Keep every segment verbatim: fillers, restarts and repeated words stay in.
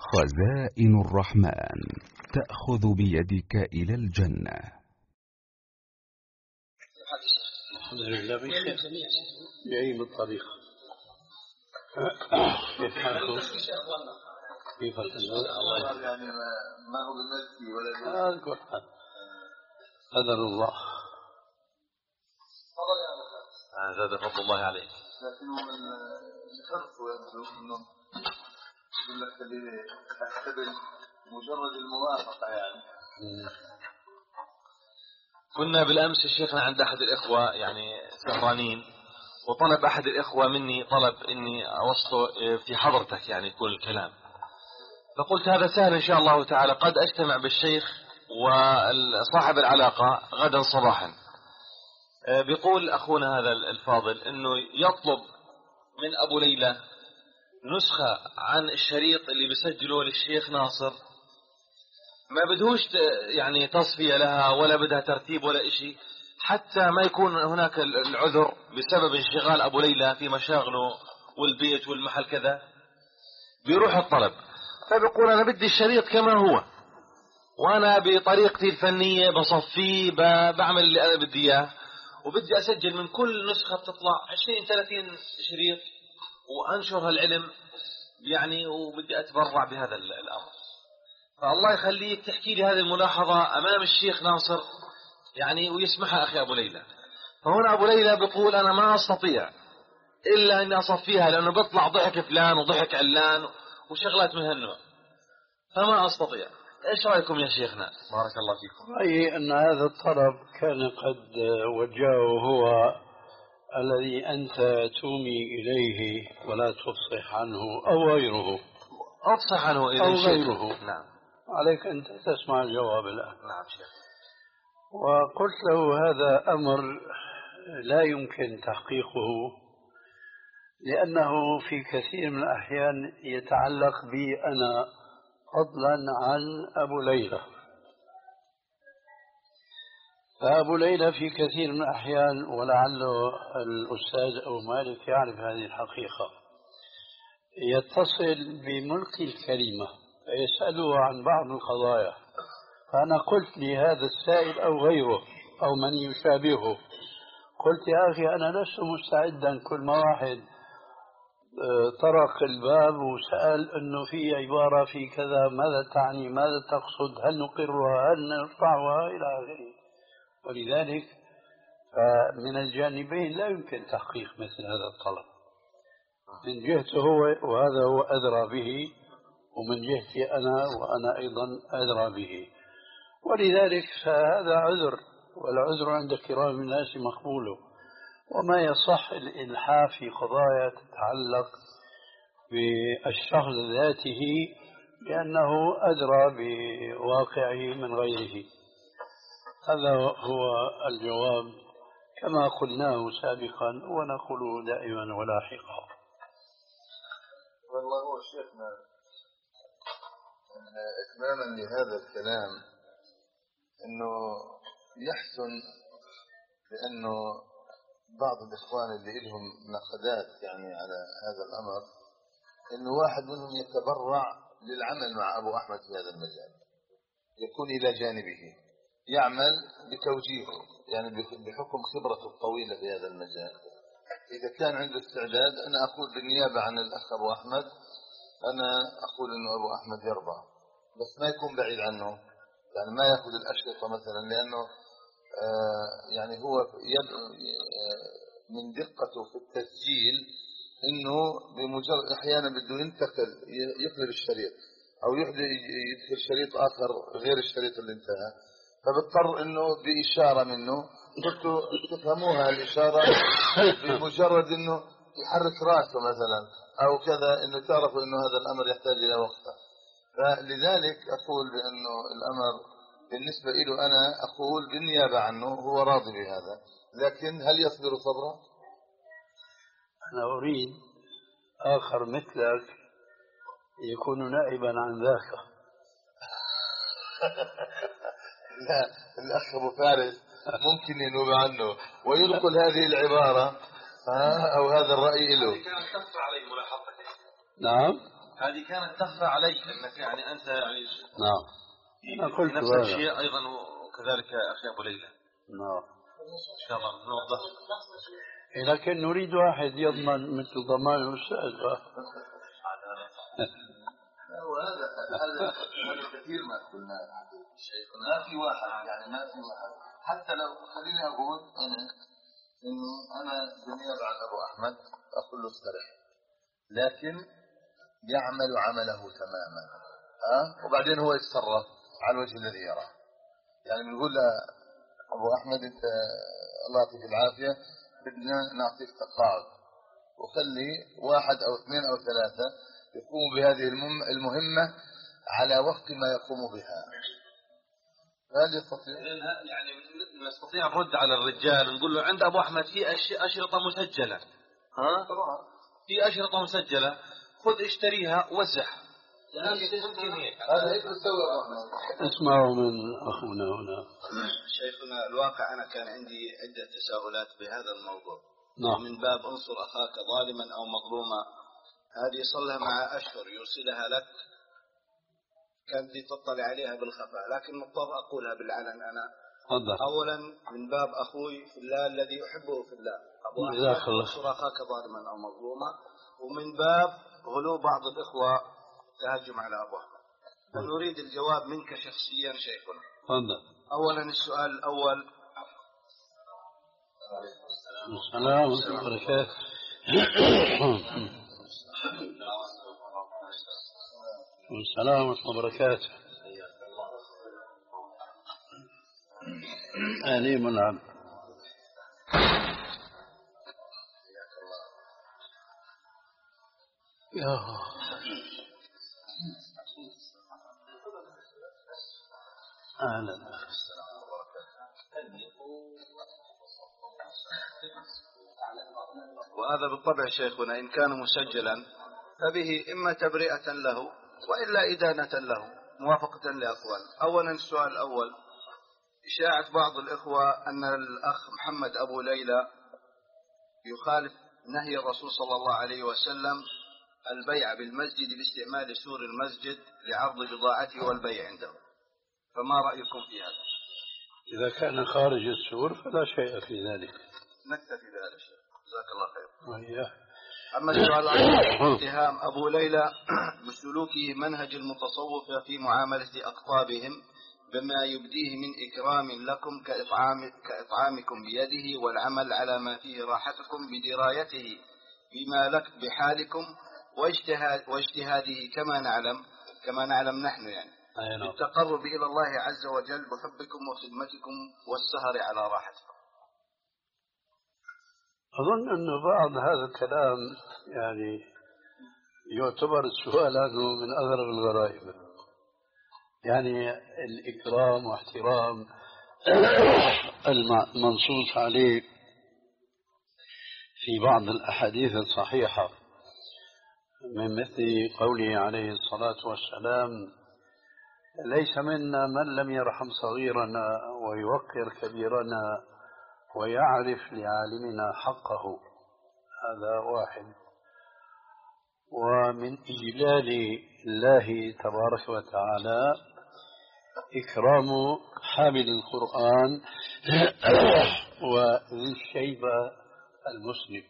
خزائن الرحمن تأخذ بيدك إلى الجنة. الحمد لله بخير جاي بالطريق. كيف حالكم؟ كيف الله يعني ما هو بالمسي ولا هذا كل حال قدر الله. هذا فضل الله عليك. لكن من الحرص ويبدو انه يقول لك احتمل مجرد الموافقه يعني. كنا بالامس شيخنا عند احد الاخوه يعني سهرانين، وطلب احد الاخوه مني طلب اني اوصله في حضرتك يعني كل الكلام، فقلت هذا سهل ان شاء الله تعالى، قد اجتمع بالشيخ وصاحب العلاقه غدا صباحا. بيقول اخونا هذا الفاضل انه يطلب من ابو ليلى نسخه عن الشريط اللي بيسجله للشيخ ناصر، ما بدهوش يعني تصفيه لها ولا بدها ترتيب ولا إشي، حتى ما يكون هناك العذر بسبب انشغال ابو ليلى في مشاغله والبيت والمحل كذا، بيروح الطلب. فبيقول انا بدي الشريط كما هو، وانا بطريقتي الفنيه بصفيه بعمل اللي انا بدي اياه، وبدي اسجل من كل نسخه بتطلع عشرين ثلاثين شريط وانشر هالعلم يعني، وبدي اتبرع بهذا الامر. فالله يخليك تحكي لي هذه الملاحظه امام الشيخ ناصر يعني ويسمحها اخي ابو ليلى. فهنا ابو ليلى بيقول انا ما استطيع الا اني اصفيها لانه بيطلع ضحك فلان وضحك علان وشغلات من هالنوع، فما استطيع. ايش رايكم يا شيخنا؟ بارك الله فيكم. رايي ان هذا الطلب كان قد وجهه هو الذي انت تومي اليه ولا تفصح عنه او غيره. افصح عنه اذا او غيره. نعم. عليك انت تسمع الجواب الان. نعم شيخ. وقلت له هذا امر لا يمكن تحقيقه، لأنه في كثير من الأحيان يتعلق بي أنا فضلا عن أبو ليلى. فأبو ليلى في كثير من الأحيان، ولعله الأستاذ أو مالك يعرف هذه الحقيقة، يتصل بملقي الكلمة فيسأله عن بعض القضايا، فأنا قلت لهذا السائل أو غيره أو من يشابهه، قلت يا أخي أنا لست مستعدا كل ما واحد طرق الباب وسأل أنه في عبارة في كذا ماذا تعني ماذا تقصد هل نقرها هل نرفعها إلى آخره. ولذلك فمن الجانبين لا يمكن تحقيق مثل هذا الطلب، من جهته هو وهذا هو أدرى به، ومن جهتي أنا وأنا أيضا أدرى به. ولذلك فهذا عذر، والعذر عند كرام الناس مقبول. وما يصح الإلحاح في قضايا تتعلق بالشخص ذاته لأنه أدرى بواقعه من غيره. هذا هو الجواب كما قلناه سابقا ونقوله دائما ولاحقا. والله هو شيخنا إتماما لهذا الكلام أنه يحسن لأنه بعض الإخوان اللي لهم نقدات يعني على هذا الأمر إنه واحد منهم يتبرع للعمل مع أبو أحمد في هذا المجال، يكون إلى جانبه يعمل بتوجيهه يعني بحكم خبرته الطويلة في هذا المجال. إذا كان عنده استعداد أنا أقول بالنيابة عن الأخ أبو أحمد، أنا أقول إنه أبو أحمد يرضى، بس ما يكون بعيد عنه، يعني ما يأخذ الأشرطة مثلا، لأنه آه يعني هو من دقته في التسجيل انه بمجرد احيانا بده ينتقل يقلب الشريط او يدخل شريط اخر غير الشريط اللي انتهى، فبضطر انه باشاره منه قلت تفهموها الاشاره بمجرد انه يحرك راسه مثلا او كذا، انه تعرفوا انه هذا الامر يحتاج الى وقت. فلذلك اقول بانه الامر بالنسبة له أنا أقول بالنيابة عنه هو راضي بهذا، لكن هل يصبر صبرا؟ أنا أريد آخر مثلك يكون نائبا عن ذاك. لا، الأخ أبو فارس ممكن ينوب عنه وينقل هذه العبارة أو هذا الرأي له. كانت تخفى عليه ملاحظتك. نعم. هذه كانت تخفى علي أنك يعني أنت يعني نعم أنا قلت نفس هذا. الشيء أيضا وكذلك أخي أبو ليلى. نعم إن شاء الله نوضح. لكن نريد واحد يضمن مثل ضمان الأستاذ. وهذا هذا هذا كثير ما قلنا ما في واحد يعني ما في واحد حتى لو خليني أقول أنا إنه أنا بالنيابة عن أبو أحمد أقول له استرح لكن يعمل عمله تماما ها وبعدين هو يتصرف على الوجه الذي يراه. يعني بنقول له أبو أحمد أنت الله يعطيك العافية بدنا نعطيك تقاعد وخلي واحد أو اثنين أو ثلاثة يقوموا بهذه المهمة على وقت ما يقوم بها. هل يستطيع؟ يعني نستطيع الرد على الرجال نقول له عند أبو أحمد في أشرطة مسجلة ها؟ في أشرطة مسجلة خذ اشتريها وزعها. هذا هيك نسوي. اسمعوا من أخونا هنا. شيخنا الواقع أنا كان عندي عدة تساؤلات بهذا الموضوع. نعم. من باب انصر أخاك ظالما أو مظلوما هذه صلها مع أشهر يرسلها لك كانت تطلع عليها بالخفاء لكن مضطر أقولها بالعلن أنا. فضل. أولا من باب أخوي في الله الذي يحبه في الله أبو أحمد انصر أخاك ظالما أو مظلوما. ومن باب غلو بعض الإخوة تهجم على أبو أحمد. ونريد الجواب منك شخصيا شيخنا. فضل. أولا السؤال الأول. السلام ورحمة الله وبركاته. السلام ورحمة الله وبركاته. أهلي منعم. يا أهلا. وهذا بالطبع شيخنا إن كان مسجلا فبه إما تبرئة له وإلا إدانة له موافقة لأقوال. أولا السؤال الأول إشاعة بعض الإخوة أن الأخ محمد أبو ليلى يخالف نهي الرسول صلى الله عليه وسلم البيع بالمسجد باستعمال سور المسجد لعرض بضاعته والبيع عنده فما رأيكم في هذا؟ إذا كان خارج السور فلا شيء في ذلك. نكتفي بهذا الشيء جزاك الله خير. وإياه. أما السؤال الأول اتهام أبو ليلى بسلوكه منهج المتصوف في معاملة أقطابهم بما يبديه من إكرام لكم كإطعام كإطعامكم بيده والعمل على ما فيه راحتكم بدرايته بما لك بحالكم واجتهاد واجتهاده كما نعلم كما نعلم نحن يعني بالتقرب إلى الله عز وجل بحبكم وخدمتكم والسهر على راحتكم. أظن أن بعض هذا الكلام يعني يعتبر السؤال عنه من أغرب الغرائب. يعني الإكرام واحترام المنصوص عليه في بعض الأحاديث الصحيحة من مثل قوله عليه الصلاة والسلام ليس منا من لم يرحم صغيرنا ويوقر كبيرنا ويعرف لعالمنا حقه. هذا واحد. ومن إجلال الله تبارك وتعالى إكرام حامل القرآن وذي الشيبة المسلم.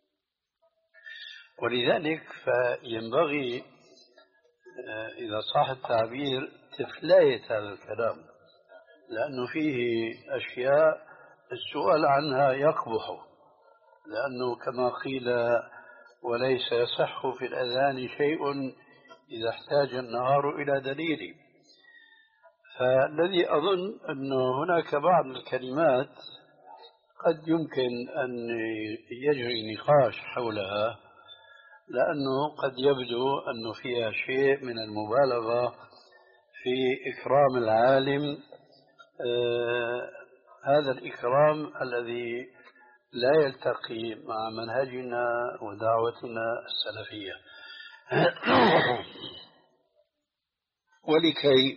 ولذلك فينبغي إذا صح التعبير تفلاية هذا الكلام لأنه فيه أشياء السؤال عنها يقبح لأنه كما قيل وليس يصح في الأذان شيء إذا احتاج النهار إلى دليل. فالذي أظن أنه هناك بعض الكلمات قد يمكن أن يجري نقاش حولها لأنه قد يبدو أنه فيها شيء من المبالغة في إكرام العالم. آه هذا الإكرام الذي لا يلتقي مع منهجنا ودعوتنا السلفية. ولكي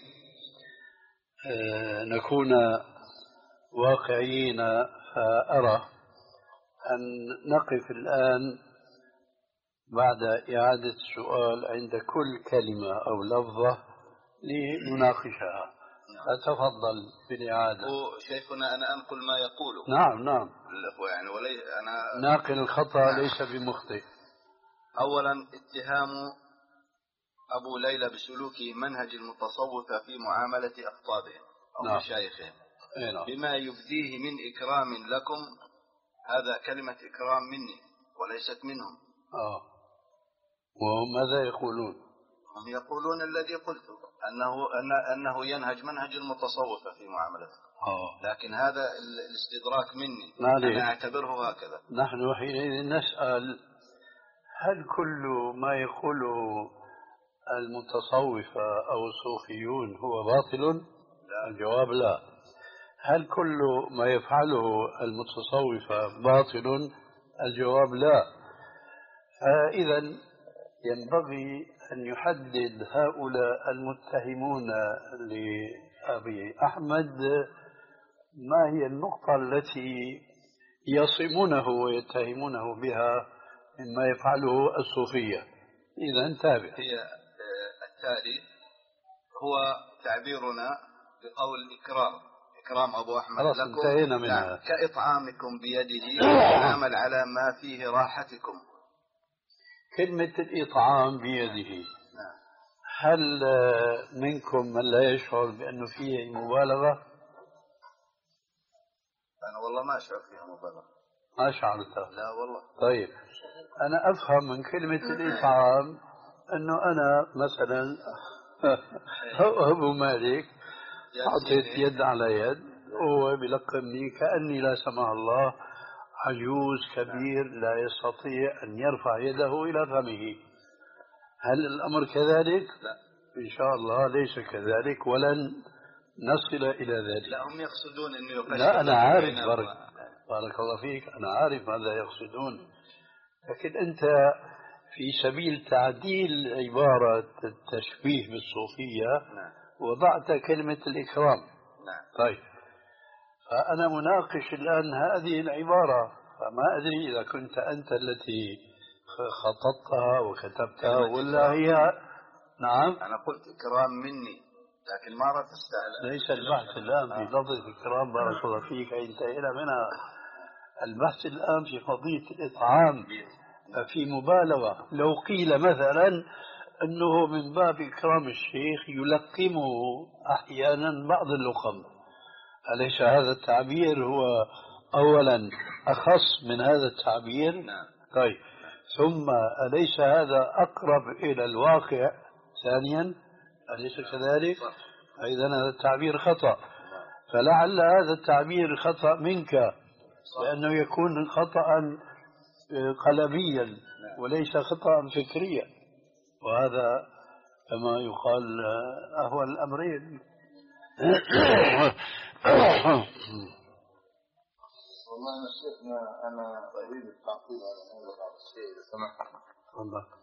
نكون واقعيين، فأرى أن نقف الآن بعد إعادة السؤال عند كل كلمة أو لفظة لنناقشها. أتفضل بالإعادة. شيخنا أنا أنقل ما يقوله. نعم نعم. يعني ولي أنا ناقل الخطأ نعم. ليس بمخطئ. أولا اتهام أبو ليلى بسلوكه منهج المتصوفة في معاملة أخطابهم أو نعم. مشايخهم نعم. بما يبديه من إكرام لكم. هذا كلمة إكرام مني وليست منهم. آه. وهم ماذا يقولون؟ هم يقولون الذي قلته أنه أن أنه ينهج منهج المتصوفة في معاملته. آه. لكن هذا الاستدراك مني نعم. أنا أعتبره هكذا. نحن حينئذ نسأل هل كل ما يقوله المتصوفة أو الصوفيون هو باطل؟ لا. الجواب لا. هل كل ما يفعله المتصوفة باطل؟ الجواب لا. فإذا ينبغي أن يحدد هؤلاء المتهمون لأبي أحمد ما هي النقطة التي يصمونه ويتهمونه بها مما يفعله الصوفية. إذا انتبه. هي التالي هو تعبيرنا بقول إكرام إكرام أبو أحمد خلاص لكم انتهينا منها. كإطعامكم بيده العمل على ما فيه راحتكم. كلمة الإطعام بيده هل منكم من لا يشعر بأنه فيه مبالغة؟ أنا والله ما أشعر فيها مبالغة. ما شعرت؟ لا والله. طيب أنا أفهم من كلمة الإطعام أنه أنا مثلا أبو مالك حطيت يد على يد وهو بيلقمني كأني لا سمح الله عجوز كبير لا يستطيع أن يرفع يده إلى فمه. هل الأمر كذلك؟ لا إن شاء الله ليس كذلك ولن نصل إلى ذلك. لا هم يقصدون أنه يقشر. لا أنا عارف بارك, بارك الله فيك أنا عارف ماذا يقصدون. لكن أنت في سبيل تعديل عبارة التشبيه بالصوفية نعم. وضعت كلمة الإكرام. نعم. طيب فأنا مناقش الآن هذه العبارة فما أدري إذا كنت أنت التي خططتها وكتبتها ولا هي. نعم أنا قلت إكرام مني لكن ما أردت أستعلم. ليس البحث الآن في لفظ الإكرام بارك الله فيك انتهينا منها. البحث الآن في قضية الإطعام. ففي مبالغة لو قيل مثلا أنه من باب إكرام الشيخ يلقمه أحيانا بعض اللقم. أليس هذا التعبير هو أولا أخص من هذا التعبير؟ نعم. طيب ثم أليس هذا أقرب إلى الواقع ثانيا؟ أليس كذلك؟ إذن هذا التعبير خطأ. فلعل هذا التعبير خطأ منك لأنه يكون خطأ قلميا وليس خطأ فكريا وهذا كما يقال أهون الأمرين. والله أنا شيخنا أنا أريد التعقيب على هذا بعض الشيء إذا سمحت. تفضل.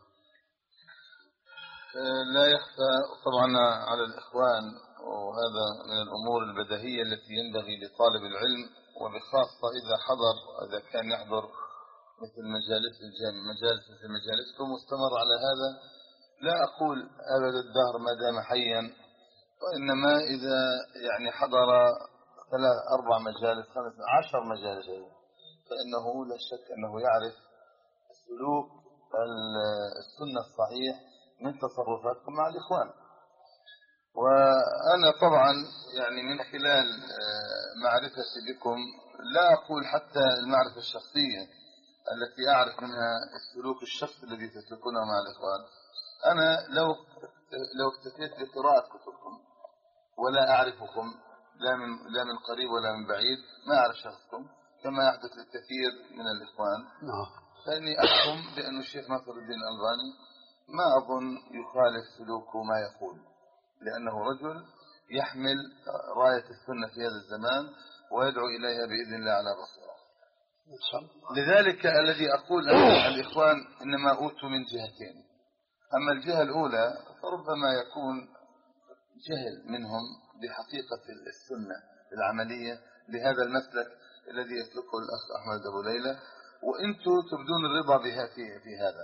لا يخفى طبعا على الإخوان وهذا من الأمور البديهية التي ينبغي لطالب العلم وبخاصة إذا حضر إذا كان يحضر مثل مجالس الجامعة مجالس مثل مجالسكم واستمر على هذا. لا أقول أبد الدهر ما دام حيا وإنما إذا يعني حضر ثلاث أربع مجالس خمس عشر مجالس فإنه لا شك أنه يعرف سلوك السنة الصحيح من تصرفاتكم مع الإخوان. وأنا طبعا يعني من خلال معرفتي بكم لا أقول حتى المعرفة الشخصية التي أعرف منها السلوك الشخصي الذي تسلكونه مع الإخوان. أنا لو لو اكتفيت بقراءة كتبكم ولا أعرفكم لا من لا من قريب ولا من بعيد ما أعرف شخصكم كما يحدث للكثير من الإخوان فإني أحكم بأن الشيخ ناصر الدين الألباني ما أظن يخالف سلوكه ما يقول لأنه رجل يحمل راية السنة في هذا الزمان ويدعو إليها بإذن الله على بصيرة. لذلك الذي أقول أن الإخوان إنما أوتوا من جهتين. أما الجهة الأولى فربما يكون جهل منهم بحقيقة السنة العملية لهذا المسلك الذي يسلكه الأخ أحمد أبو ليلى وأنتم تبدون الرضا بها في, في هذا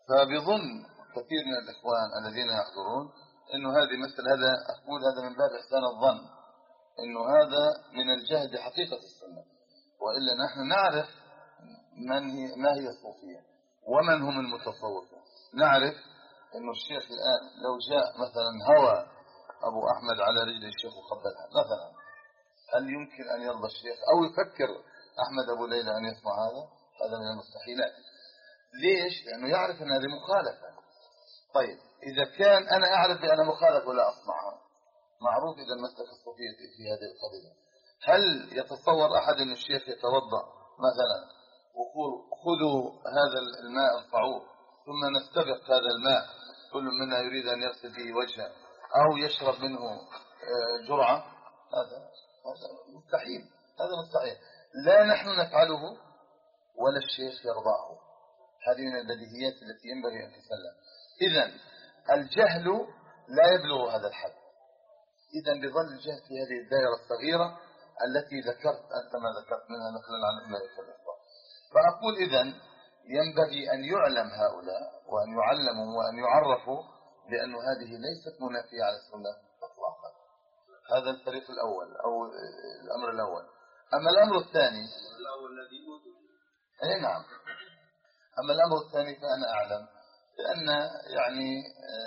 فبيظن كثير من الإخوان الذين يحضرون إنه هذه مثل هذا، أقول هذا من باب إحسان الظن، إنه هذا من الجهل بحقيقة السنة، وإلا نحن نعرف من هي ما هي الصوفية ومن هم المتصوفة. نعرف إنه الشيخ الآن لو جاء مثلا هوى أبو أحمد على رجل الشيخ وقبلها مثلا، هل يمكن أن يرضى الشيخ أو يفكر أحمد أبو ليلى أن يسمع هذا؟ هذا من المستحيلات. ليش؟ لأنه يعرف أن هذه مخالفة. طيب إذا كان أنا أعرف بأن مخالف ولا أصنعها، معروف إذا مسلك الصوفية في هذه القضية. هل يتصور أحد أن الشيخ يتوضأ مثلا ويقول خذوا هذا الماء ارفعوه ثم نستبق هذا الماء كل منا يريد أن يغسل به وجهه أو يشرب منه جرعة؟ هذا مستحيل، هذا مستحيل. لا نحن نفعله ولا الشيخ يرضاه. هذه من البديهيات التي ينبغي أن تسلم. إذن الجهل لا يبلغ هذا الحد. إذن بظل الجهل في هذه الدائرة الصغيرة التي ذكرت أنت ما ذكرت منها نقلا عن الملك الإخوة. فأقول إذن ينبغي أن يعلم هؤلاء وأن يعلموا وأن يعرفوا بأن هذه ليست منافية على السنة إطلاقا. هذا الفريق الأول أو الأمر الأول. أما الأمر الثاني الأول الذي أوتي. أي نعم. أما الأمر الثاني فأنا أعلم بأن يعني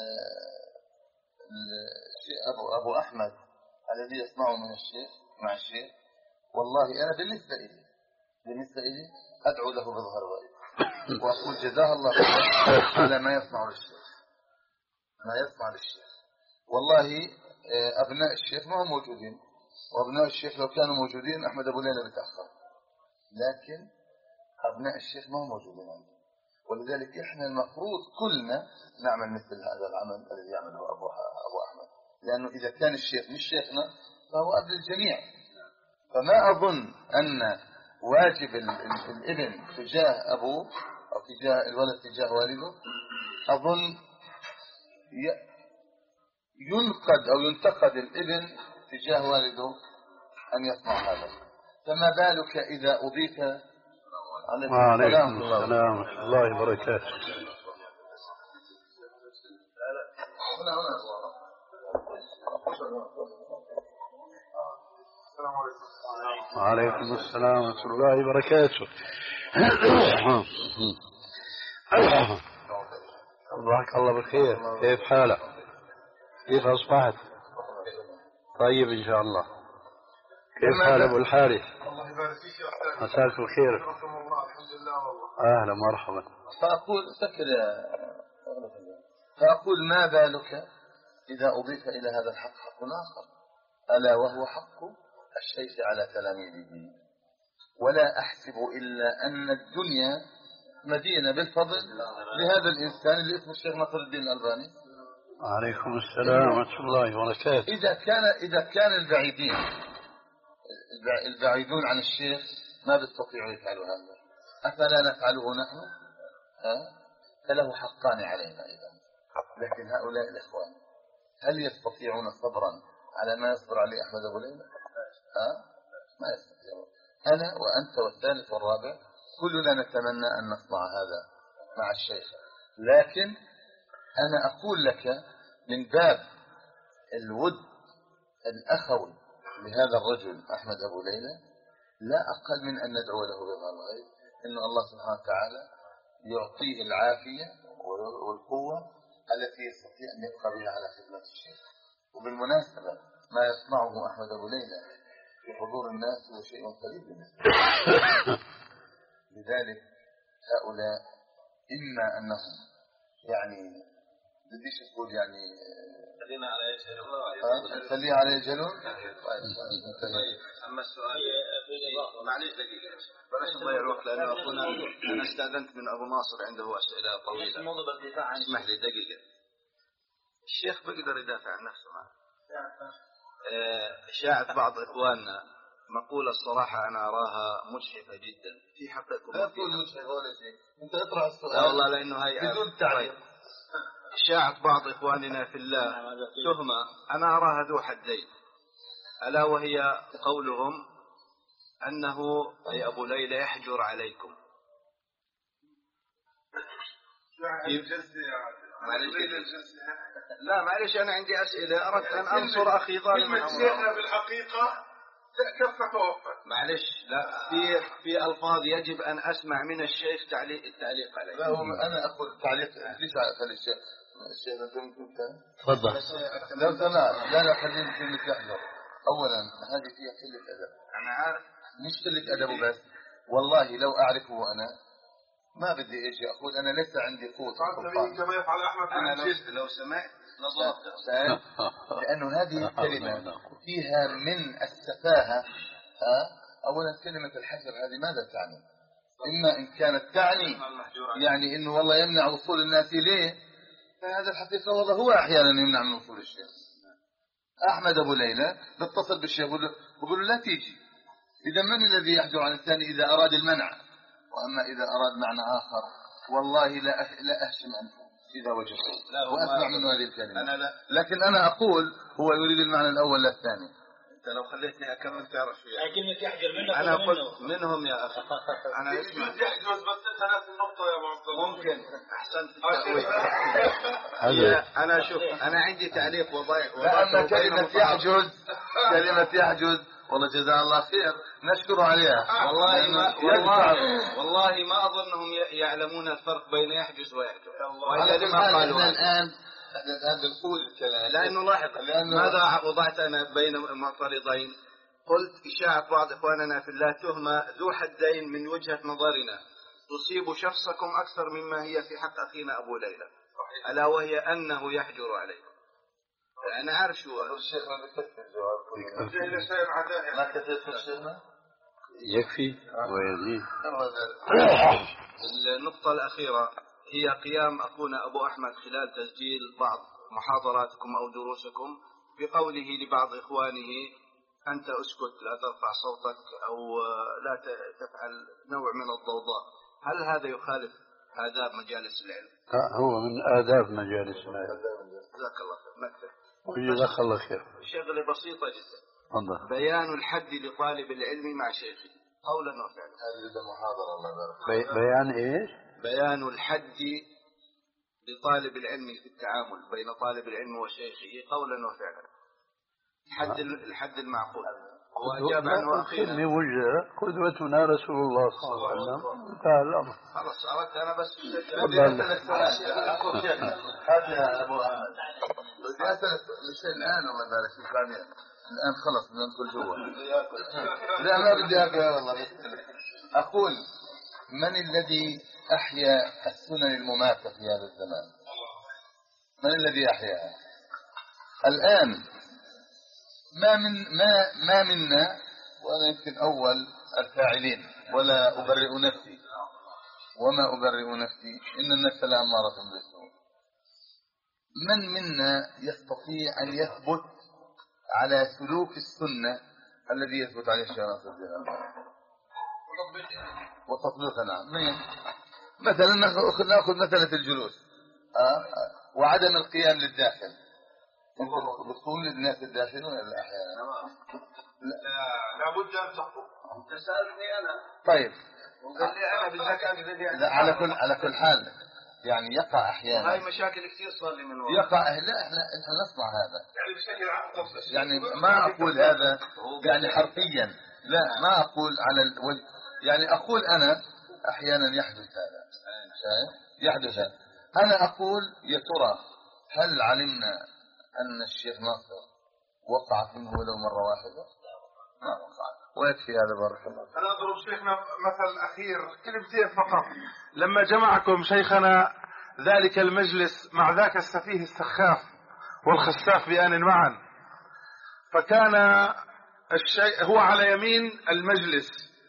أبو أبو أحمد الذي يسمعه من الشيخ مع الشيخ، والله أنا بالنسبة لي بالنسبة لي أدعو له بظهر غيب وأقول جزاه الله خير على ما يصنع للشيخ، ما يصنع للشيخ. والله أبناء الشيخ ما هم موجودين، وأبناء الشيخ لو كانوا موجودين أحمد أبو ليلى بتأخر، لكن أبناء الشيخ ما هم موجودين عندنا. ولذلك إحنا المفروض كلنا نعمل مثل هذا العمل الذي يعمله أبو أبو أحمد، لأنه إذا كان الشيخ مش شيخنا فهو أب الجميع. فما أظن أن واجب الابن تجاه أبوه أو تجاه الولد تجاه والده، أظن ينقد أو ينتقد الابن تجاه والده أن يصنع هذا. فما بالك إذا أضيف عليكم السلام ورحمة الله وبركاته. وعليكم السلام ورحمة الله وبركاته. صباحك الله بخير، كيف حالك؟ كيف أصبحت؟ طيب إن شاء الله. كيف حال أبو الحارث؟ الله يبارك فيك يا أستاذ. مساك الخير. الحمد لله والله. أهلا مرحبا. فأقول سكر يا فأقول ما بالك إذا أضيف إلى هذا الحق حق آخر، ألا وهو حق الشيخ على تلاميذه. ولا أحسب إلا أن الدنيا مدينة بالفضل لهذا الإنسان اللي اسمه الشيخ نصر الدين الألباني. عليكم السلام ورحمة الله وبركاته. إذا كان إذا كان البعيدين البعيدون عن الشيخ ما بيستطيعوا يفعلوا هذا، أفلا نفعله نحن؟ ها؟ فله حقان علينا إذا. لكن هؤلاء الإخوان هل يستطيعون صبرا على ما يصبر عليه أحمد أبو ليلى؟ ها؟ ما يستطيعون. أنا وأنت والثالث والرابع كلنا نتمنى أن نصنع هذا مع الشيخ، لكن أنا أقول لك من باب الود الأخوي لهذا الرجل أحمد أبو ليلى لا أقل من أن ندعو له بظهر الغيب إن الله سبحانه وتعالى يعطيه العافية والقوة التي يستطيع أن يبقى بها على خدمة الشيخ. وبالمناسبة ما يصنعه أحمد أبو ليلى في حضور الناس هو شيء قريب بالنسبة له. لذلك هؤلاء إما أنهم يعني بديش أقول يعني خلينا على يجهلون خلينا على يجهلون. أما السؤال معليش دقيقة بلاش نضيع الوقت، لأنه أخونا أنا استأذنت من أبو ناصر عنده أسئلة طويلة. اسمح لي دقيقة. الشيخ بيقدر يدافع عن نفسه معه. شاعت بعض إخواننا مقولة الصراحة أنا أراها مجحفة جدا في حقكم. لا تقول مجحفة ولا شيء، أنت اطرح السؤال. لا والله لأنه هي بدون تعليق. شاعت بعض إخواننا في الله تهمة أنا أراها ذو حدين، ألا وهي قولهم أنه أي أبو ليلى يحجر عليكم. لا معلش أنا عندي أسئلة أردت أن أنصر أخي ظالم. كلمة شيخنا بالحقيقة كفة توفت. معلش لا في في ألفاظ يجب أن أسمع من الشيخ تعليق التعليق عليه. لا هو أنا أقول تعليق ليش على الشيخ الشيخ تفضل. لو سمعت لا لا خليني كلمة يحذر. أولا هذه فيها قلة أدب. أنا عارف مش قلة أدب بس والله لو أعرفه أنا ما بدي إيش أقول أنا لسه عندي قوة. كما يفعل أحمد. أنا لو, لو سمعت نظرت لأنه هذه الكلمة فيها من السفاهة. ها أولا كلمة الحجر هذه ماذا تعني؟ إما إن كانت تعني يعني إنه والله يمنع وصول الناس إليه فهذا الحقيقة والله هو أحيانا يمنع من وصول الشيخ. أحمد أبو ليلى بتصل بالشيخ بقول له لا تيجي. إذا من الذي يحجر عن الثاني إذا أراد المنع؟ وأما إذا أراد معنى آخر والله لا لا أهشم عنه إذا وجدته وأسمع منه هذه الكلمة. أنا لا. لكن أنا أقول هو يريد المعنى الأول لا الثاني. أنت لو خليتني أكمل تعرف شو يعني كلمة يحجر منك. أنا قلت منهم يا أخي. أنا اسمع. يحجز بس ثلاث النقطة يا أبو عبد الله. ممكن أحسنت التأويل. أنا شوف أنا عندي تعليق وضعي. لأن كلمة يحجز كلمة يحجز والله جزاه الله خير نشكره عليها. والله ما والله والله ما أظنهم يعلمون الفرق بين يحجز ويحجر. وإلا لما قالوا الآن الآن بنقول الكلام لأنه لاحق ماذا وضعت أنا بين معترضين. قلت إشاعة بعض إخواننا في الله تهمة ذو حدين من وجهة نظرنا تصيب شخصكم أكثر مما هي في حق أخينا أبو ليلى ألا وهي أنه يحجر عليكم. أنا عارف شو الشيخ ما بكتب الجواب ما كتبت الشيخنا يكفي ويزيد. النقطة الأخيرة هي قيام أخونا أبو أحمد خلال تسجيل بعض محاضراتكم أو دروسكم بقوله لبعض إخوانه أنت أسكت لا ترفع صوتك أو لا تفعل نوع من الضوضاء. هل هذا يخالف آداب مجالس العلم؟ هو من آداب مجالس العلم. جزاك الله خير. نكتب. وجزاك الله خير. شغلة بسيطة جدا. الله. بيان الحد لطالب العلم مع شيخه قولا وفعلا. هذه محاضرة الله يبارك. بيان إيش؟ بيان الحد لطالب العلم في التعامل بين طالب العلم وشيخه قولا وفعلا. الحد الحد المعقول. وأجاب عنه أخينا. من وجه قدوتنا رسول الله صلى الله عليه وسلم. انتهى الأمر. خلاص أردت أنا بس. هذا أبو أحمد. مش الآن الله يبارك فيك بعدين. الآن خلص ندخل جوا. لا ما بدي أقول والله. أقول من الذي أحيا السنن المماتة في هذا الزمان؟ من الذي أحياها؟ الآن ما من ما ما منا وأنا يمكن أول الفاعلين ولا أبرئ نفسي وما أبرئ نفسي إن النفس لأمارة بالسوء. من منا يستطيع أن يثبت على سلوك السنة الذي يثبت عليه الشيخ ناصر الدين الألباني وتطبيقها؟ نعم. مين؟ مثلا نأخذ نأخذ مثلا في الجلوس آه وعدم القيام للداخل. بتقول للناس الداخلون ولا أحيانا؟ لا لابد أن تخطب. تسألني أنا. طيب. وقال لي أنا بالذات لا على كل على كل حال يعني يقع أحيانا. هاي مشاكل كثير صار لي من وراء. يقع لا إحنا إحنا نصنع هذا. يعني بشكل عام. يعني ما أقول هذا يعني حرفيا لا ما أقول على الوجه يعني أقول أنا أحيانا يحدث هذا. يحدث هذا. أنا أقول يا ترى هل علمنا أن الشيخ ناصر وقعت منه ولو مرة واحدة؟ ما وقعت. ويكفي هذا بارك الله. أنا أضرب شيخنا مثل أخير كلمتين فقط. لما جمعكم شيخنا ذلك المجلس مع ذاك السفيه السخاف والخساف بآن معا، فكان الشيخ هو على يمين المجلس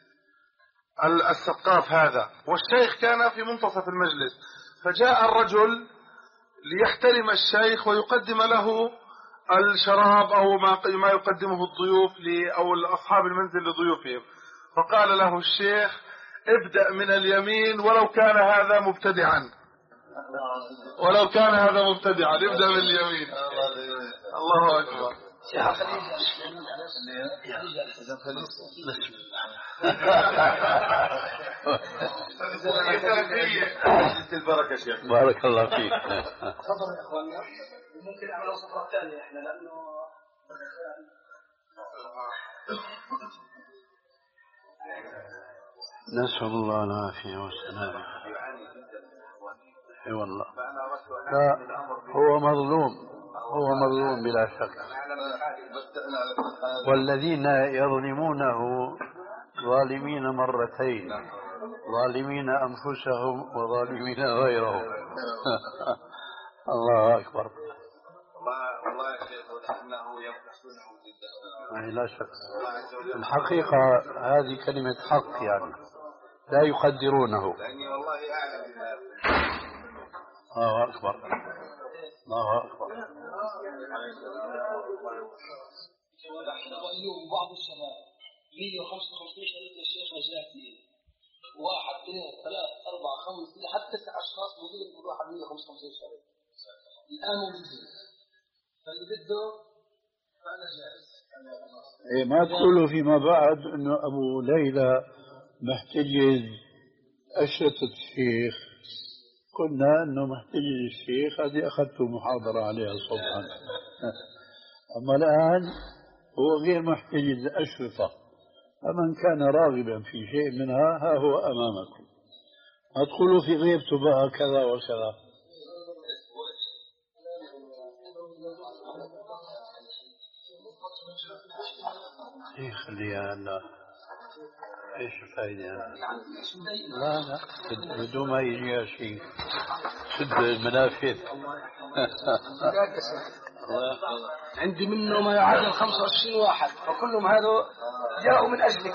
السقاف هذا والشيخ كان في منتصف المجلس، فجاء الرجل ليحترم الشيخ ويقدم له الشراب أو ما يقدمه الضيوف أو أصحاب المنزل لضيوفهم، فقال له الشيخ ابدأ من اليمين ولو كان هذا مبتدعا ولو كان هذا مبتدعا ابدأ من اليمين. الله أكبر. انتظرك يا شيخ. بارك الله فيك. تفضل يا اخواننا. ممكن نعمل صفحه ثانيه احنا لانه نسأل الله العافية والسلامة. اي والله. لا هو مظلوم، هو مظلوم بلا شك. والذين يظلمونه ظالمين مرتين، ظالمين أنفسهم وظالمين غيرهم. الله أكبر. والله يا شيخ انه ينقصونه جدا. لا شك. الحقيقة هذه كلمة حق يعني لا يقدرونه. لاني والله اعلم بما الله أكبر. الله أكبر. بعض الشباب مئة وخمسة وخمسين لتر الشيخ نجاتي واحد اثنين ثلاث أربعة خمسة حتى تسع أشخاص موجودين كل واحد مئة وخمسة وخمسين شريط الآن موجودين فاللي بده فأنا جاهز. إيه ما تقولوا فيما بعد إنه أبو ليلى محتجز أشرطة الشيخ. قلنا إنه محتجز الشيخ هذه أخذت محاضرة عليها صبحا. أما الآن هو غير محتجز أشرطة. فمن كان راغبا في شيء منها ها هو أمامكم. ما تقولوا في غيبته بقى كذا وكذا. ايه خليها لا ايش الفائدة يعني؟ لا لا بدون ما يجي شيء شد المنافذ. عندي منه ما يعادل خمسة وعشرين واحد وكلهم هذول جاءوا من أجلك.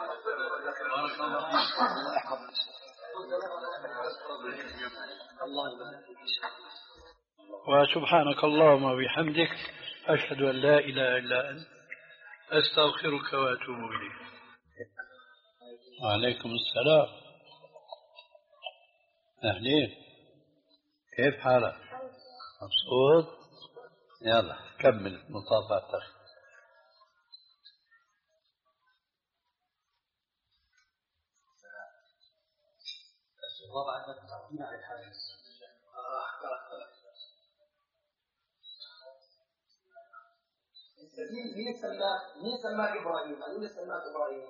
وسبحانك اللهم وبحمدك أشهد أن لا إله إلا أنت أستغفرك وأتوب إليك. وعليكم السلام. أهلين كيف حالك؟ مبسوط؟ يلا كمل مطابقتك. مين سماك مين سماك إبراهيم؟ مين سماك إبراهيم؟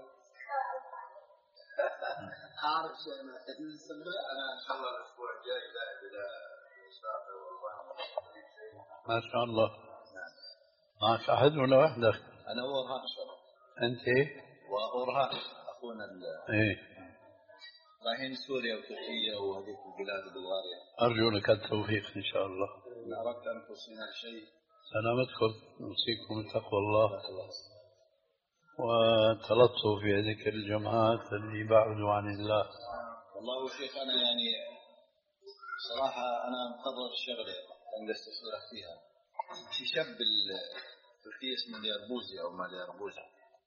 عارف شيء ما سماك. انا ان شاء الله الاسبوع الجاي ذاهب الى ما شاء الله. معك أحد ولا وحدك؟ انا اورهان شرف. أنت؟ واورهان اخونا إيه. رايحين سوريا وتركيا وهذيك البلاد البلغارية. أرجو لك التوفيق إن شاء الله. إن أردت أن توصينا شيء. سلامتكم. نوصيكم بتقوى الله والتلطف في ذكر الجماعات اللي بعدوا عن الله. والله شيخ أنا يعني صراحة أنا مقرر الشغلة عند استشيرك فيها. في شاب التركي اسمه اليربوزي أو ما اليربوزي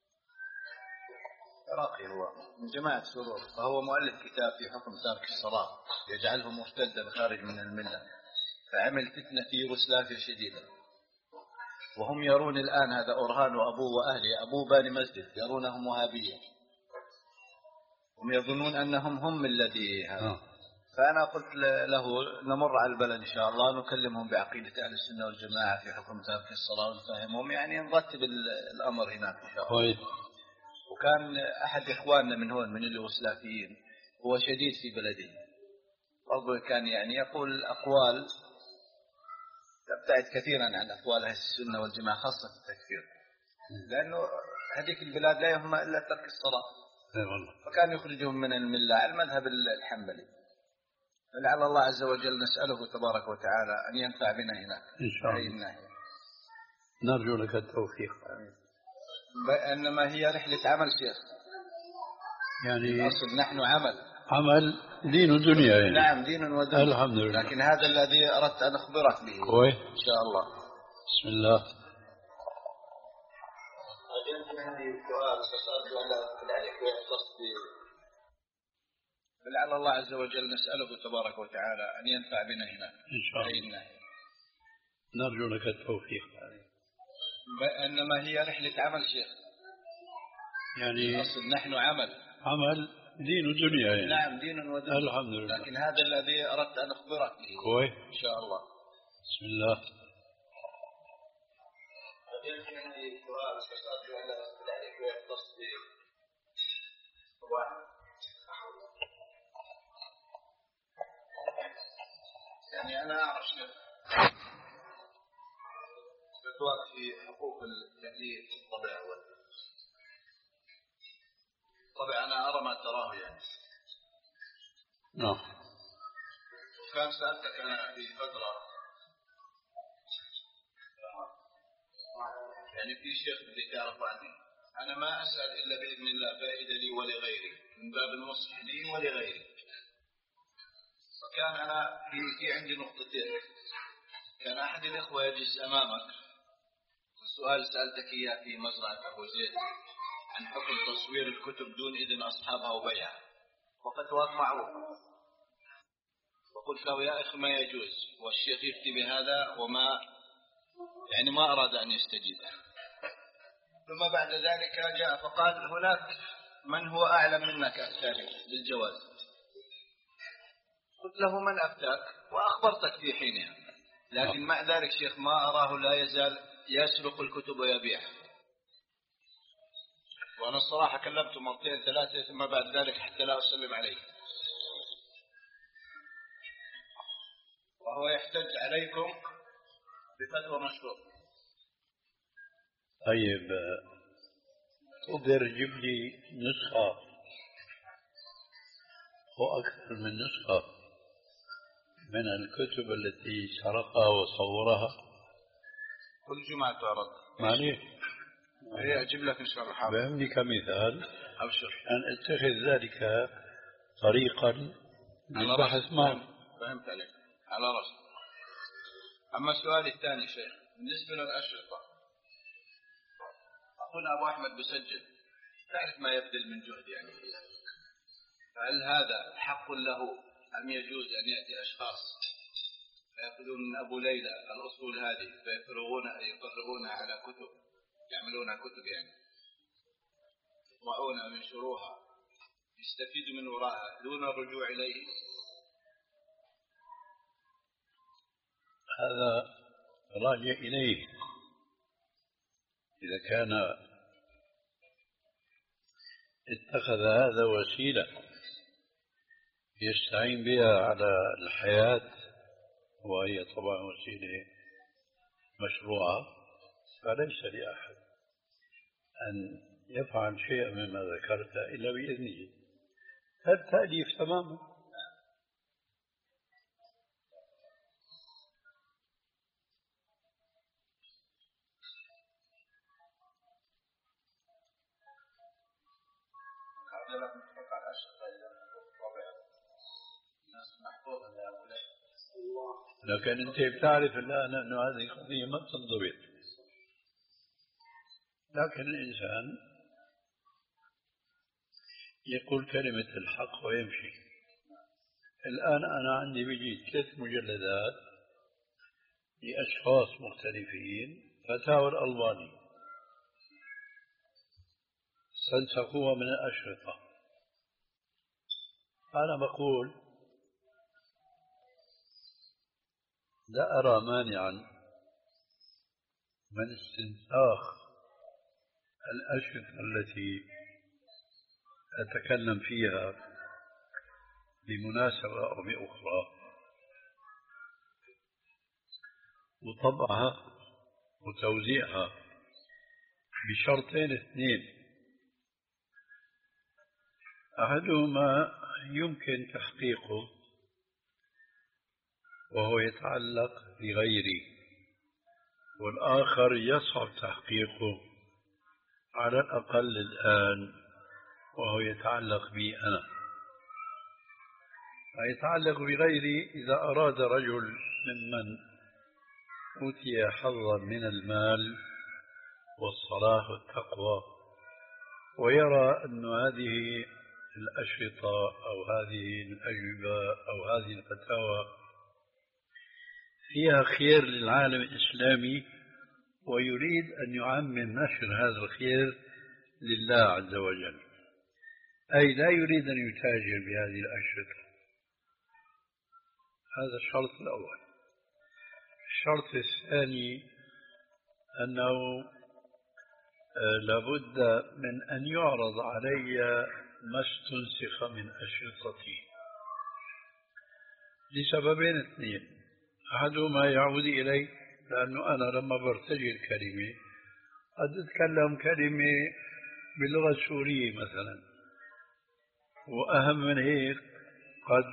عراقي هو من جماعة سرور، فهو مؤلف كتاب في حكم تارك الصلاة يجعله مرتدا خارج من الملة، فعمل فتنة في يوغوسلافيا شديدة، وهم يرون الآن هذا أورهان وأبوه وأهله أبوه باني مسجد يرونهم وهابية، هم يظنون أنهم هم الذي هذا. فأنا قلت له نمر على البلد إن شاء الله نكلمهم بعقيدة أهل السنة والجماعة في حكم تارك الصلاة ونفهمهم يعني نرتب الأمر هناك إن شاء الله. وكان أحد إخواننا من هون من اليوغوسلافيين هو شديد في بلده برضو، كان يعني يقول أقوال تبتعد كثيرا عن أقوال أهل السنة والجماعة خاصة في التكفير، لأنه هذيك البلاد لا يهمها إلا ترك الصلاة، فكان يخرجهم من الملة على المذهب الحنبلي. فلعل الله عز وجل نسأله تبارك وتعالى أن ينفع بنا هناك إن شاء الله. نرجو لك التوفيق. آمين. إنما هي رحلة عمل شيخ، يعني أصل نحن عمل عمل دين ودنيا يعني. نعم دين ودنيا الحمد لله، لكن هذا الذي أردت أن أخبرك به كويس إن شاء الله. بسم الله. فلعل الله عز وجل نسأله تبارك وتعالى أن ينفع بنا هناك إن شاء الله. نرجو لك التوفيق. إنما هي رحلة عمل شيخ، يعني أصل نحن عمل عمل دين ودنيا يعني. نعم دين ودنيا. الحمد لله. لكن هذا الذي أردت أن أخبرك به. كويس. إن شاء الله. بسم الله. يعني أنا أعرف فتوى في حقوق التأليف في الطبع طبعا أنا أرى ما تراه يعني. نعم. كان سألتك أنا في فترة يعني في شيخ اللي تعرف عني أنا ما أسأل إلا بإذن الله فائدة لي ولغيري من باب النصح لي ولغيري. فكان أنا في, في عندي نقطتين. كان أحد الإخوة يجلس أمامك سؤال سألتك إياه في مزرعة أبو زيد عن حكم تصوير الكتب دون إذن أصحابها وبيعها وفتواك معروفة. فقلت له يا أخي ما يجوز والشيخ يفتي بهذا وما يعني ما أراد أن يستجيب. ثم بعد ذلك جاء فقال هناك من هو أعلم منك أفتاك بالجواز. قلت له من أفتاك وأخبرتك في حينها. لكن مع ذلك شيخ ما أراه لا يزال يسرق الكتب ويبيعها. وأنا الصراحة كلمته مرتين ثلاثة ثم بعد ذلك حتى لا أسلم عليه وهو يحتج عليكم بفتوى مشروع. طيب تقدر تجيب لي نسخة وأكثر من نسخة من الكتب التي سرقها وصورها؟ كل جمعة تعرض. معليش هي أجيب لك إن شاء الله. فهمني كمثال. أبشر. أن أتخذ ذلك طريقا للبحث معه. فهمت عليك على رأسي. أما السؤال الثاني شيخ بالنسبة للأشرطة أخونا أبو أحمد بسجل تعرف ما يبذل من جهد يعني فهل هذا حق له أم يجوز أن يأتي أشخاص فيأخذون من أبو ليلى الأصول هذه فيفرغون يفرغونها على كتب يعملونها كتب يعني يطبعونها وينشروها يستفيدوا من وراءها دون الرجوع إليه؟ هذا راجع إليه إذا كان اتخذ هذا وسيلة يستعين بها على الحياة وهي طبعا وسيلة مشروعة فليس لأحد أن يفعل شيئا مما ذكرت إلا بإذنه. هذا تأليف تماما. لكن أنت بتعرف الآن أن هذه القضية ما تنضبط. لكن الإنسان يقول كلمة الحق ويمشي. الآن أنا عندي بيجي ثلاث مجلدات لأشخاص مختلفين فتاوى الألباني استنسخوها من الأشرطة. أنا بقول لا أرى مانعا من استنساخ الأشرطة التي أتكلم فيها بمناسبة أو بأخرى وطبعها وتوزيعها بشرطين اثنين. أحدهما يمكن تحقيقه وهو يتعلق بغيري والآخر يصعب تحقيقه على الأقل الآن وهو يتعلق بي أنا. يتعلق بغيري إذا أراد رجل ممن أوتي حظا من المال والصلاح والتقوى ويرى أن هذه الأشرطة أو هذه الأجوبة أو هذه الفتاوى فيها خير للعالم الإسلامي ويريد أن يعمم نشر هذا الخير لله عز وجل أي لا يريد أن يتاجر بهذه الأشرطة. هذا الشرط الأول. الشرط الثاني أنه لابد من أن يعرض علي ما استنسخ من أشرطتي لسببين اثنين. أحدهما يعود إلي، لأنه أنا لما برتجل كلمة قد أتكلم كلمة باللغة السورية مثلا، وأهم من هيك قد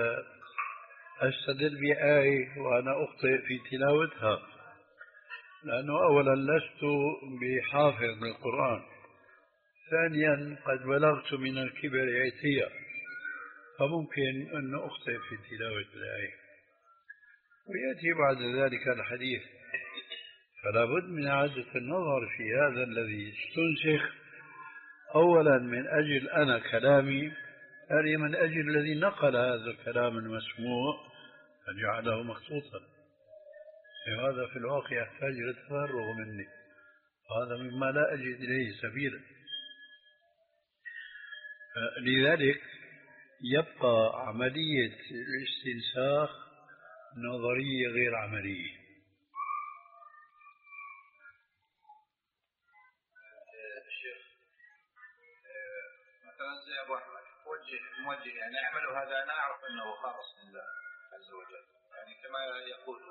أستدل بآية وأنا أخطئ في تلاوتها، لأنه أولا لست بحافظ للقرآن، ثانيا قد بلغت من الكبر عتيا، فممكن أن أخطئ في تلاوة الآية، ويأتي بعد ذلك الحديث. فلا بد من إعادة النظر في هذا الذي استنسخ، أولا من أجل أنا كلامي، ثانيا من أجل الذي نقل هذا الكلام المسموع أن يجعله مخطوطا. هذا في الواقع يحتاج إلى تفرغ مني، وهذا مما لا أجد إليه سبيلا. لذلك يبقى عملية الاستنساخ نظرية غير عملية. مثلا زي أبو أحمد موجه موجه يعني أعمل هذا، أنا أعرف أنه خالص لله عز وجل، يعني كما يقول.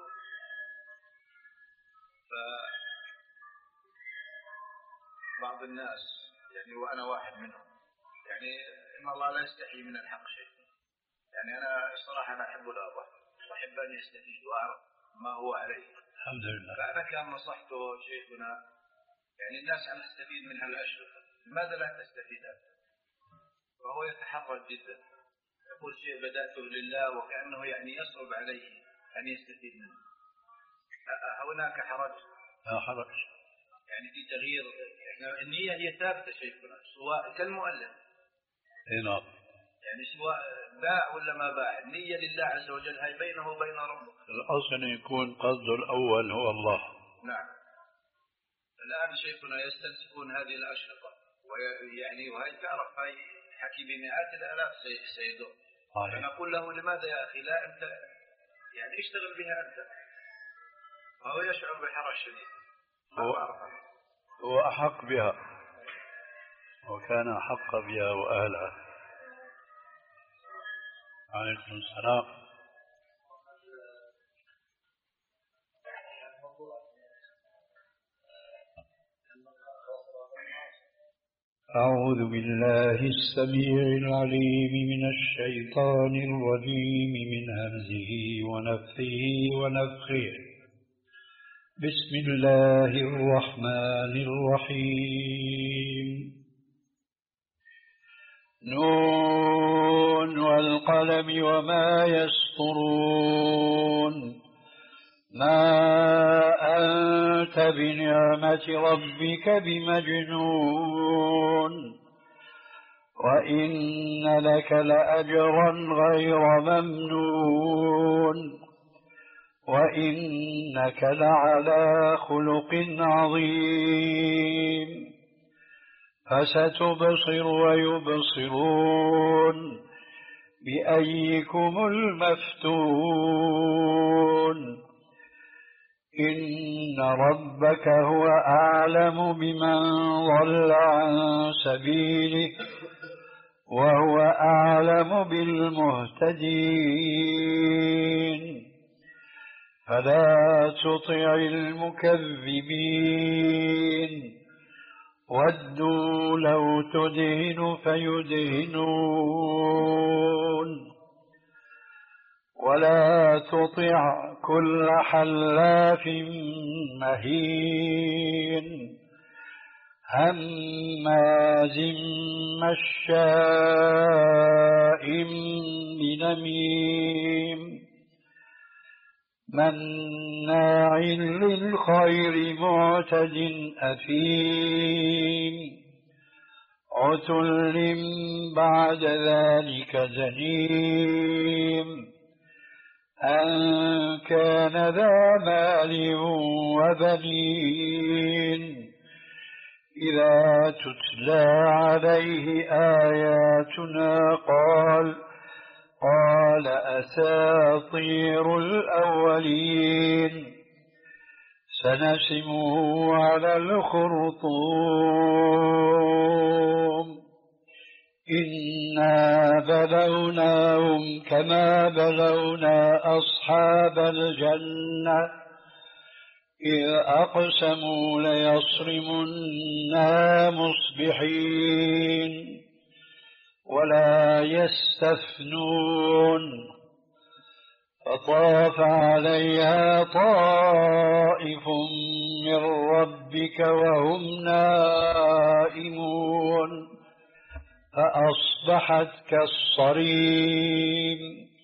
فبعض الناس يعني وأنا واحد منهم، يعني إن الله لا يستحي من الحق شيء. يعني أنا الصراحة أنا أحب الأبوة وأحب أن يستفيد وأعرف ما هو عليه. الحمد لله. فأنا كان نصحته شيخنا، يعني الناس أن تستفيد من هالأشرطة، لماذا لا تستفيد أنت؟ فهو يتحرج جدا، يقول شيء بدأته لله وكأنه يعني يصعب عليه أن يستفيد منه. هناك حرج؟ لا حرج. يعني في تغيير، احنا النية هي ثابتة شيخنا، سواء كالمؤلف. اي نعم. يعني سواء باع ولا ما باع، النية لله عز وجل، هي بينه وبين ربه. الأصل يكون قصده الأول هو الله. نعم. الآن شيخنا يستنسخون هذه الأشرطة، ويعني وهي تعرف هاي حكي بمئات الآلاف سيدور. فنقول له لماذا يا أخي لا أنت يعني اشتغل بها أنت. فهو يشعر بحرج شديد. هو, هو أحق بها، وكان أحق بها وأهلها. عليكم السلام. أعوذ بالله السميع العليم من الشيطان الرجيم من همزه ونفثه ونفخه. بسم الله الرحمن الرحيم. نون والقلم وما يسطرون. ما أنت بنعمة ربك بمجنون، وإن لك لأجرا غير ممنون، وإنك لعلى خلق عظيم. فستبصر ويبصرون بأيكم المفتون. إن ربك هو أعلم بمن ضل عن سبيله وهو أعلم بالمهتدين. فلا تطع المكذبين ودوا لو تدهن فيدهنون. ولا تطع كل حلاف مهين هماز مشاء بنميم مناع للخير معتد أثيم عتل بعد ذلك زنيم أن كان ذا مال وبنين إذا تتلى عليه آياتنا قال قال أساطير الأولين سنسمه على الخرطوم إنا بلوناهم كما بلونا أصحاب الجنة إذ أقسموا ليصرمنها مصبحين ولا يستثنون فطاف عليها طائف من ربك وهم نائمون فأصبحت كالصريم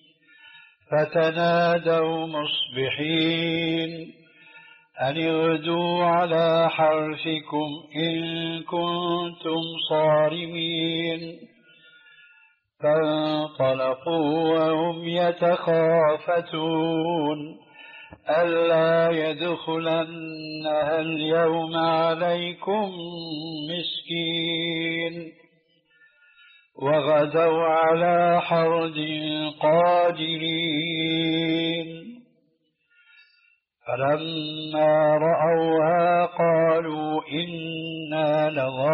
فتنادوا مصبحين أن اغدوا على حرثكم إن كنتم صارمين فانطلقوا وهم يتخافتون ألا يدخلنها اليوم عليكم مسكين وغدوا على حرد قادرين فلما رأوها قالوا إنا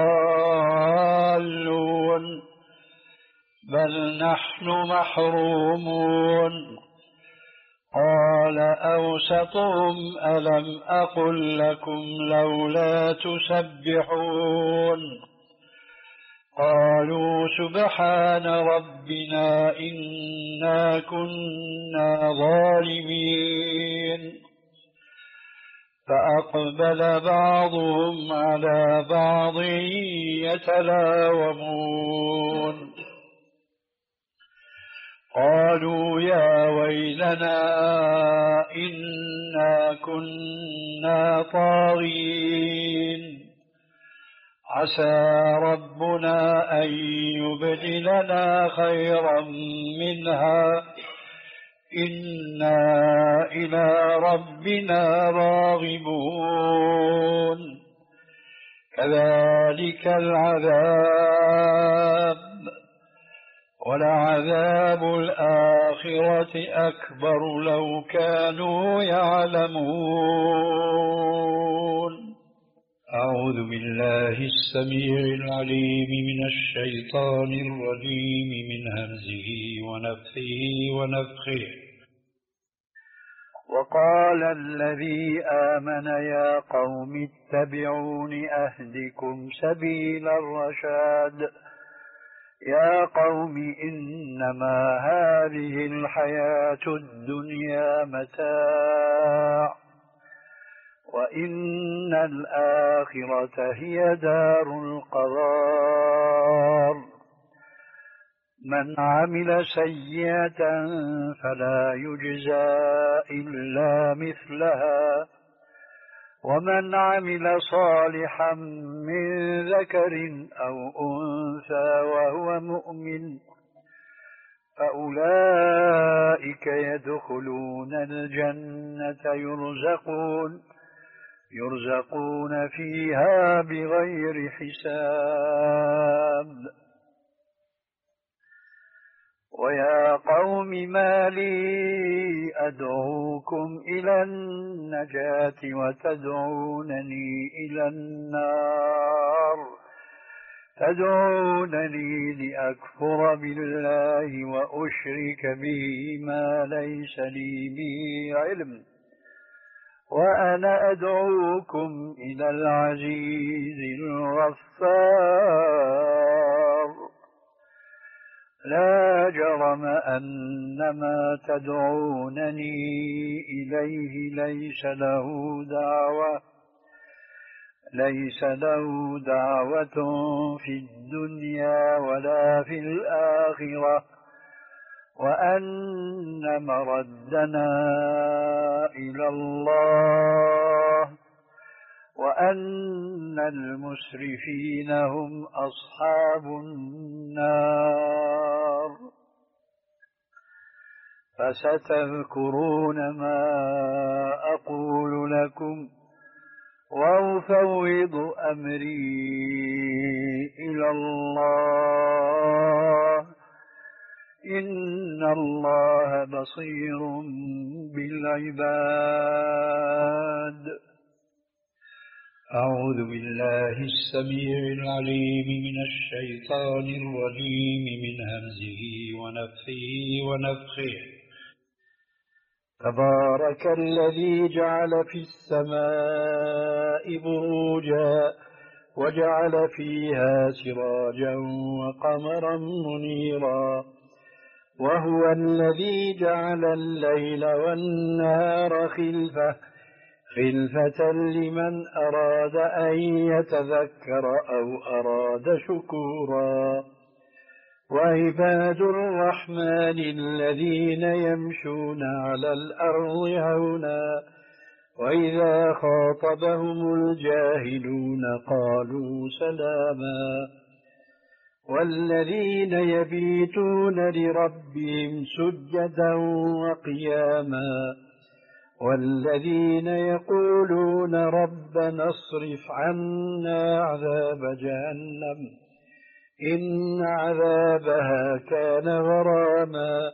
لضالون بل نحن محرومون قال أوسطهم ألم أقل لكم لولا تسبحون قالوا سبحان ربنا إنا كنا ظالمين فأقبل بعضهم على بعض يتلاومون قالوا يا ويلنا إنا كنا طاغين عسى ربنا أن يبدلنا خيرا منها إنا إلى ربنا راغبون كذلك العذاب ولعذاب الآخرة أكبر لو كانوا يعلمون أعوذ بالله السميع العليم من الشيطان الرجيم من همزه ونفثه ونفخه وقال الذي آمن يا قوم اتبعون أهدكم سبيل الرشاد يا قوم إنما هذه الحياة الدنيا متاع وإن الآخرة هي دار القرار من عمل سيئة فلا يجزى إلا مثلها ومن عمل صالحا من ذكر أو أنثى وهو مؤمن فأولئك يدخلون الجنة يرزقون يرزقون فيها بغير حساب ويا قوم ما لي أدعوكم إلى النجاة وتدعونني إلى النار تدعونني لأكفر بالله وأشرك به ما ليس لي به علم وأنا أدعوكم إلى العزيز الغفار لا جرم أن ما تدعونني إليه ليس له دعوة ليس له دعوة في الدنيا ولا في الآخرة وأن مردنا إلى الله وأن المسرفين هم أصحاب النار فستذكرون ما أقول لكم وأفوض أمري إلى الله إن الله بصير بالعباد. أعوذ بالله السميع العليم من الشيطان الرجيم من همزه ونفخه ونفخه. تبارك الذي جعل في السماء بروجا وجعل فيها سراجا وقمرا منيرا وهو الذي جعل الليل والنهار خلفة خلفة لمن أراد أن يتذكر أو أراد شكورا. وعباد الرحمن الذين يمشون على الأرض هونا وإذا خاطبهم الجاهلون قالوا سلاما. والذين يبيتون لربهم سجدا وقياما والذين يقولون ربنا اصرف عنا عذاب جهنم إن عذابها كان غراما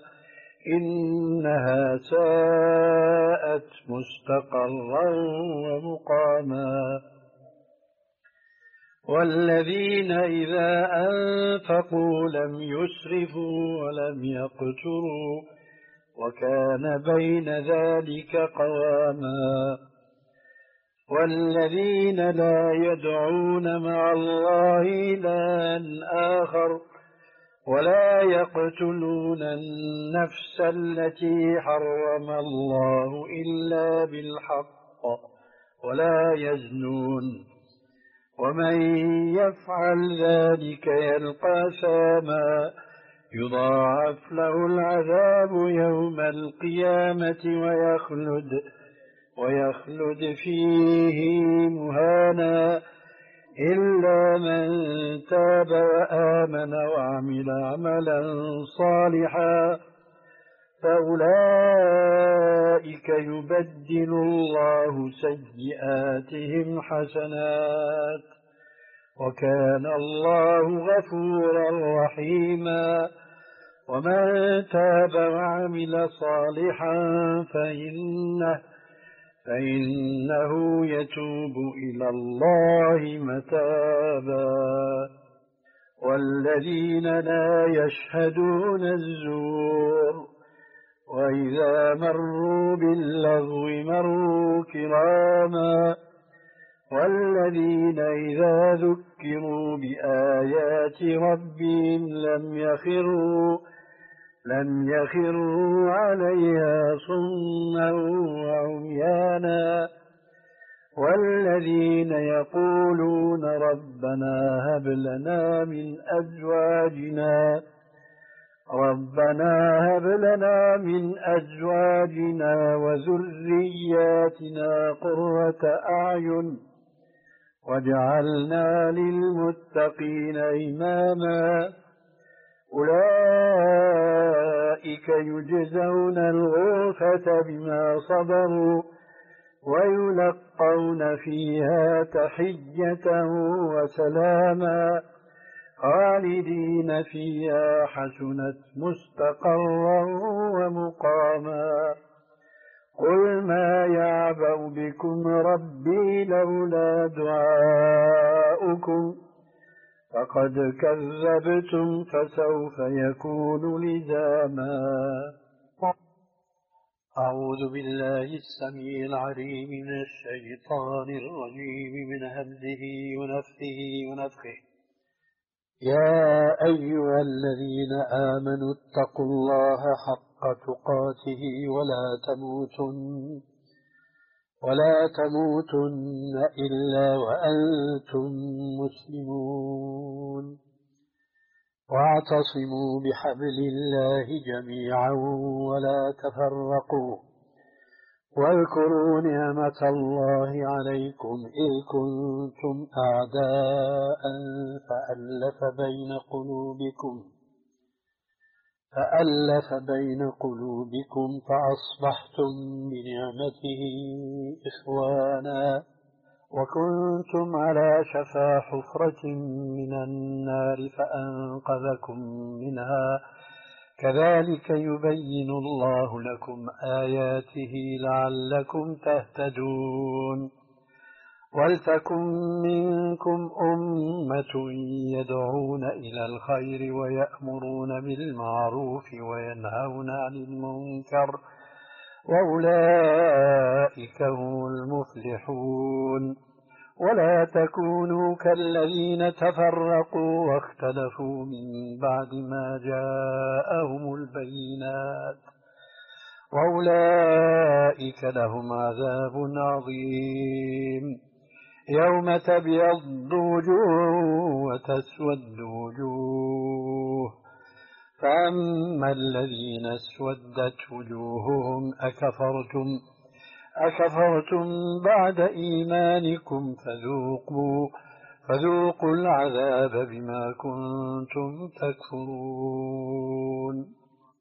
إنها ساءت مستقرا ومقاما. والذين إذا أنفقوا لم يسرفوا ولم يقتروا وكان بين ذلك قواما. والذين لا يدعون مع الله إلها آخر ولا يقتلون النفس التي حرم الله إلا بالحق ولا يزنون ومن يفعل ذلك يلقى ساما يضاعف له العذاب يوم القيامة ويخلد ويخلد فيه مهانا إلا من تاب وآمن وعمل عملا صالحا فأولئك يبدل الله سيئاتهم حسنات وكان الله غفورا رحيما. ومن تاب وعمل صالحا فإنه فإنه يتوب إلى الله متابا. والذين لا يشهدون الزور وإذا مروا باللغو مروا كراما. والذين إذا ذكروا بآيات ربهم لم يخروا لم يخروا عليها صما وعميانا. والذين يقولون ربنا هب لنا من أزواجنا ربنا هب لنا من أزواجنا وذرياتنا قرة أعين واجعلنا للمتقين إماما. أولئك يجزون الغرفة بما صبروا ويلقون فيها تحية وسلاما خالدين فيها حسنت مستقرا ومقاما. قل ما يعبأ بكم ربي لولا دعاؤكم فقد كذبتم فسوف يكون لزاما. أعوذ بالله السميع العليم من الشيطان الرجيم من همزه ونفخه ونفخه. يا أيها الذين آمنوا اتقوا الله حق تقاته ولا تموتن ولا تموتن إلا وأنتم مسلمون. واعتصموا بحبل الله جميعا ولا تفرقوا واذكروا نعمة الله عليكم إذ كنتم أعداء فألف بين قلوبكم فألف بين قلوبكم فأصبحتم بنعمته إخوانا وكنتم على شفا حفرة من النار فأنقذكم منها كذلك يبين الله لكم آياته لعلكم تهتدون ولتكن منكم أمة يدعون إلى الخير ويأمرون بالمعروف وينهون عن المنكر وأولئك هم المفلحون ولا تكونوا كالذين تفرقوا واختلفوا من بعد ما جاءهم البينات وأولئك لهم عذاب عظيم يوم تبيض وجوه وتسود وجوه فأما الذين اسودت وجوههم أكفرتم أكفرتم بعد إيمانكم فذوقوا فذوقوا العذاب بما كنتم تكفرون.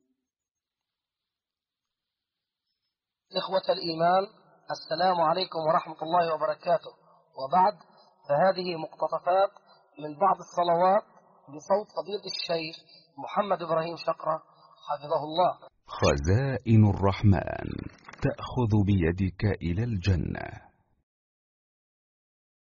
إخوة الإيمان، السلام عليكم ورحمة الله وبركاته. وبعد، فهذه مقتطفات من بعض الصلوات بصوت فضيلة الشيخ محمد إبراهيم شقرة حفظه الله. خزائن الرحمن تأخذ بيدك إلى الجنة.